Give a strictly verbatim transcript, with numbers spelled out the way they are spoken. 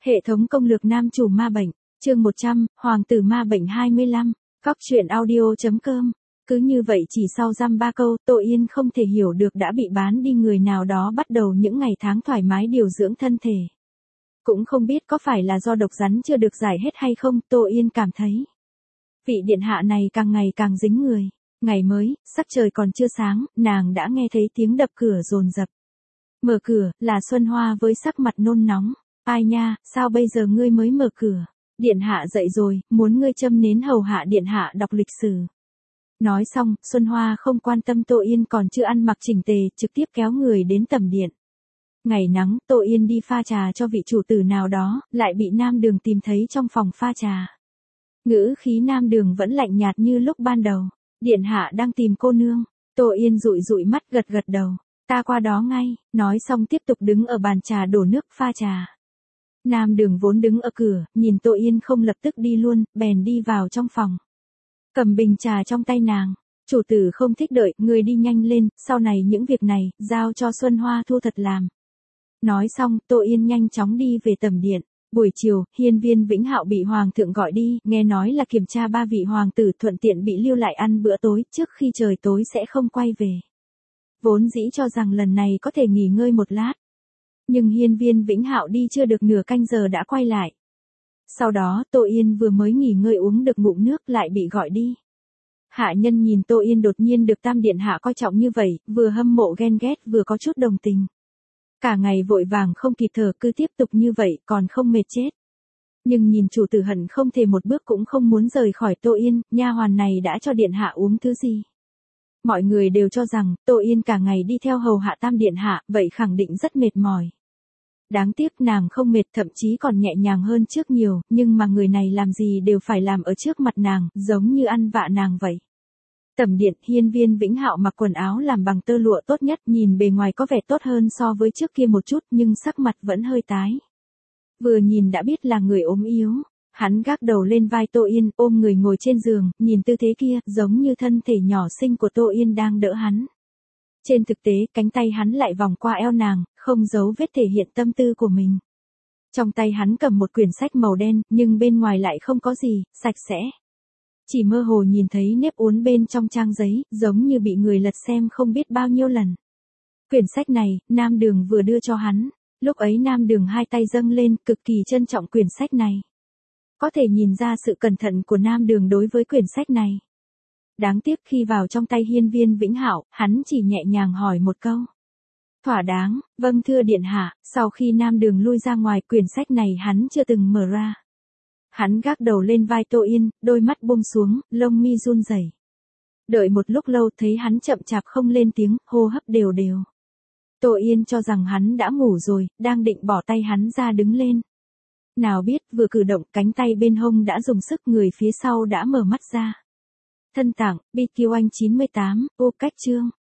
Hệ thống công lược nam chủ ma bệnh, chương một trăm, Hoàng tử ma bệnh hai mươi lăm, Cóc truyện audio chấm com. Cứ như vậy chỉ sau dăm ba câu, Tô Yên không thể hiểu được đã bị bán đi người nào đó bắt đầu những ngày tháng thoải mái điều dưỡng thân thể. Cũng không biết có phải là do độc rắn chưa được giải hết hay không, Tô Yên cảm thấy. Vị điện hạ này càng ngày càng dính người. Ngày mới, sắc trời còn chưa sáng, nàng đã nghe thấy tiếng đập cửa dồn dập. Mở cửa, là Xuân Hoa với sắc mặt nôn nóng. Ai nha, sao bây giờ ngươi mới mở cửa? Điện hạ dậy rồi, muốn ngươi châm nến hầu hạ điện hạ đọc lịch sử. Nói xong, Xuân Hoa không quan tâm Tô Yên còn chưa ăn mặc chỉnh tề, trực tiếp kéo người đến tầm điện. Ngày nắng, Tô Yên đi pha trà cho vị chủ tử nào đó, lại bị Nam Đường tìm thấy trong phòng pha trà. Ngữ khí Nam Đường vẫn lạnh nhạt như lúc ban đầu. Điện hạ đang tìm cô nương. Tô Yên dụi dụi mắt gật gật đầu. Ta qua đó ngay, nói xong tiếp tục đứng ở bàn trà đổ nước pha trà. Nam Đường vốn đứng ở cửa, nhìn Tô Yên không lập tức đi luôn, bèn đi vào trong phòng. Cầm bình trà trong tay nàng. Chủ tử không thích đợi, người đi nhanh lên, sau này những việc này, giao cho Xuân Hoa thu thật làm. Nói xong, Tô Yên nhanh chóng đi về tầm điện. Buổi chiều, Hiên Viên Vĩnh Hạo bị Hoàng thượng gọi đi, nghe nói là kiểm tra ba vị hoàng tử thuận tiện bị lưu lại ăn bữa tối, trước khi trời tối sẽ không quay về. Vốn dĩ cho rằng lần này có thể nghỉ ngơi một lát. Nhưng Hiên Viên Vĩnh Hạo đi chưa được nửa canh giờ đã quay lại. Sau đó, Tô Yên vừa mới nghỉ ngơi uống được ngụm nước lại bị gọi đi. Hạ nhân nhìn Tô Yên đột nhiên được Tam Điện Hạ coi trọng như vậy, vừa hâm mộ ghen ghét vừa có chút đồng tình. Cả ngày vội vàng không kịp thở cứ tiếp tục như vậy còn không mệt chết. Nhưng nhìn chủ tử hận không thể một bước cũng không muốn rời khỏi Tô Yên, nha hoàn này đã cho Điện Hạ uống thứ gì. Mọi người đều cho rằng Tô Yên cả ngày đi theo hầu hạ Tam Điện Hạ, vậy khẳng định rất mệt mỏi. Đáng tiếc nàng không mệt, thậm chí còn nhẹ nhàng hơn trước nhiều, nhưng mà người này làm gì đều phải làm ở trước mặt nàng, giống như ăn vạ nàng vậy. Tầm điện, Hiên Viên Vĩnh Hạo mặc quần áo làm bằng tơ lụa tốt nhất, nhìn bề ngoài có vẻ tốt hơn so với trước kia một chút, nhưng sắc mặt vẫn hơi tái. Vừa nhìn đã biết là người ốm yếu. Hắn gác đầu lên vai Tô Yên, ôm người ngồi trên giường, nhìn tư thế kia, giống như thân thể nhỏ xinh của Tô Yên đang đỡ hắn. Trên thực tế, cánh tay hắn lại vòng qua eo nàng, không giấu vết thể hiện tâm tư của mình. Trong tay hắn cầm một quyển sách màu đen, nhưng bên ngoài lại không có gì, sạch sẽ. Chỉ mơ hồ nhìn thấy nếp uốn bên trong trang giấy, giống như bị người lật xem không biết bao nhiêu lần. Quyển sách này, Nam Đường vừa đưa cho hắn. Lúc ấy Nam Đường hai tay dâng lên, cực kỳ trân trọng quyển sách này. Có thể nhìn ra sự cẩn thận của Nam Đường đối với quyển sách này. Đáng tiếc khi vào trong tay Hiên Viên Vĩnh Hạo, hắn chỉ nhẹ nhàng hỏi một câu. Thỏa đáng, vâng thưa điện hạ, sau khi Nam Đường lui ra ngoài quyển sách này hắn chưa từng mở ra. Hắn gác đầu lên vai Tô Yên, đôi mắt buông xuống, lông mi run rẩy. Đợi một lúc lâu thấy hắn chậm chạp không lên tiếng, hô hấp đều đều. Tô Yên cho rằng hắn đã ngủ rồi, đang định bỏ tay hắn ra đứng lên. Nào biết vừa cử động cánh tay bên hông đã dùng sức, người phía sau đã mở mắt ra. Thân tạng, bê quy anh chín mươi tám, ô cách chương.